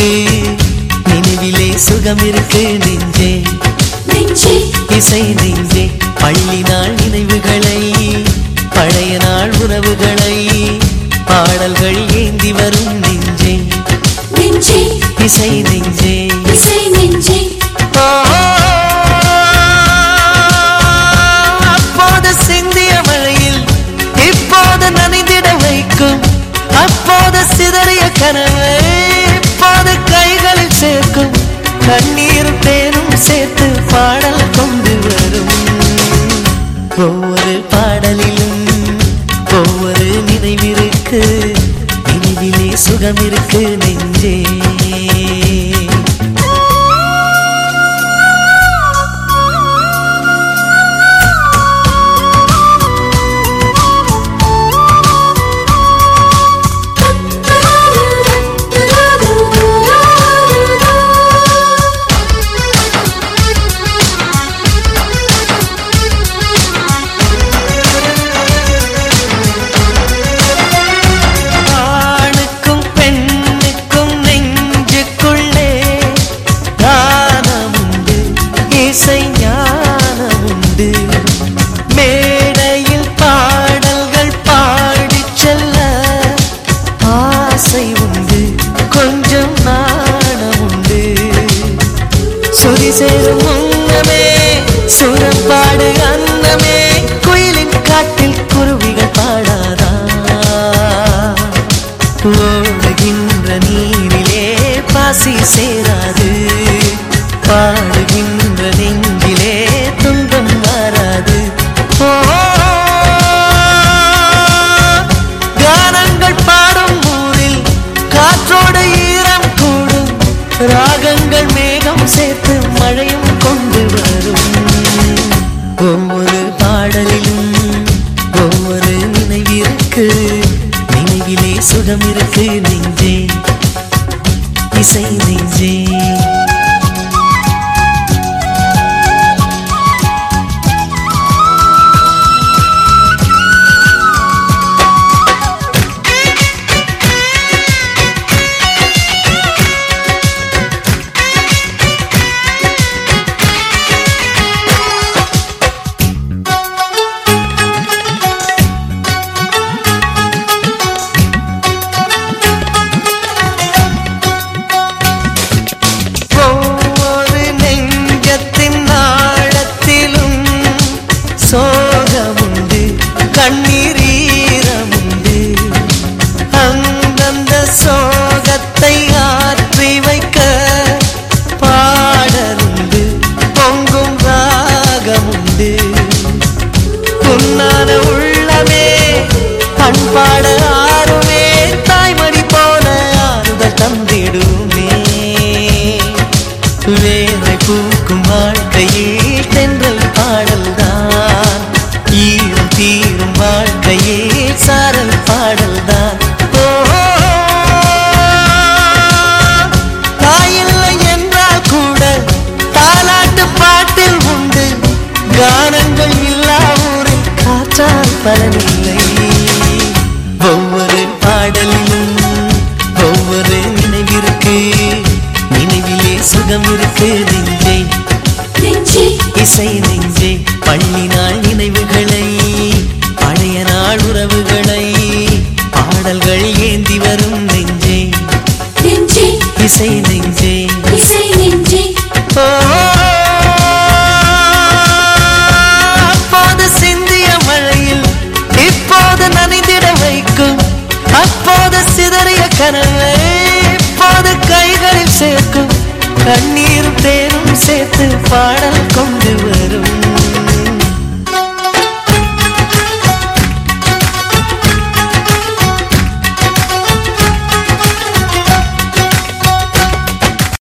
நினைவிலே சுகம் இருக்கு நெஞ்சே நெஞ்சே இசை நெஞ்சே பள்ளி நாள் நினைவுகளை பழைய நாள் உறவுகளை பாடல்கள் ஏந்தி வரும் நெஞ்சே நெஞ்சே இசை நெஞ்சே இசை நெஞ்சே அப்போது சிந்திய மழையில் இப்போது நனைந்திட வைக்கும் அப்போது சிதறிய கனவை இப்போது கைகளில் சேர்க்கும் கண்ணீரும் தேனும் சேர்த்து பாடல் கொண்டு வரும் ஒவ்வொரு பாடலிலும் ஒவ்வொரு நினைவிற்கு நினைவிலே சுகம் இருக்கு நெஞ்சே மேடையில் பாடல்கள் பாடிச் செல்ல ஆசை உண்டு கொஞ்சம் நாணம் உண்டு சுரி சேரும் முன்னமே சுரம் பாடு அன்னமே குயிலின் காட்டில் குருவிகள் பாடாதா ஓடுகின்ற நீரிலே பாசி சேராது பாடுகின்ற நெஞ்சிலே துன்பம் வராது கானங்கள் பாடும் ஊரில் காற்றோடு ஈரம் கூடும் ராகங்கள் மேகம் சேர்த்து மழையும் கொண்டு வரும் ஒவ்வொரு பாடலிலும் ஒவ்வொரு நினைவிற்கு நினைவிலே சுகம் இருக்கு நெஞ்சே இசை நெஞ்சே சோகமுண்டு கண்ணீரமுண்டு அந்தந்த சோகத்தை ஆற்றி வைக்க பாடலுண்டு பொங்கும் ராகமுண்டு புன்னான உள்ளமே பண்பாட ஆறுமே தாய்மடி போல ஆறுதல் தந்திடுமே வேலை பூக்கும் வாழ்க்கையில் தென்றல் பாடல்தான் ஈரம் தீரும் வாழ்க்கையே சாரல் பாடல்தான் தாயில்லை என்றால் கூட தாலாட்டு பாட்டில் உண்டு கானங்கள் இல்லா ஊரில் காற்றால் பலனில்லை ஒவ்வொரு பாடலிலும் ஒவ்வொரு நினைவிற்கு நினைவிலே சுகம் இருக்கு நெஞ்சே நெஞ்சே இசை நெஞ்சே பள்ளி நாள் நினைவுகளை பழைய நாள் உறவுகளை பாடல்கள் ஏந்தி வரும் நெஞ்சே நெஞ்சே இசை நெஞ்சே இசை நெஞ்சே அப்போது சிந்திய மழையில் இப்போது நனைந்திட வைக்கும் அப்போது சிதறிய கனவை இப்போது கைகளில் சேர்க்கும் கண்ணீரும் தேனும் சேர்த்து பாடல் கொண்டு வரும்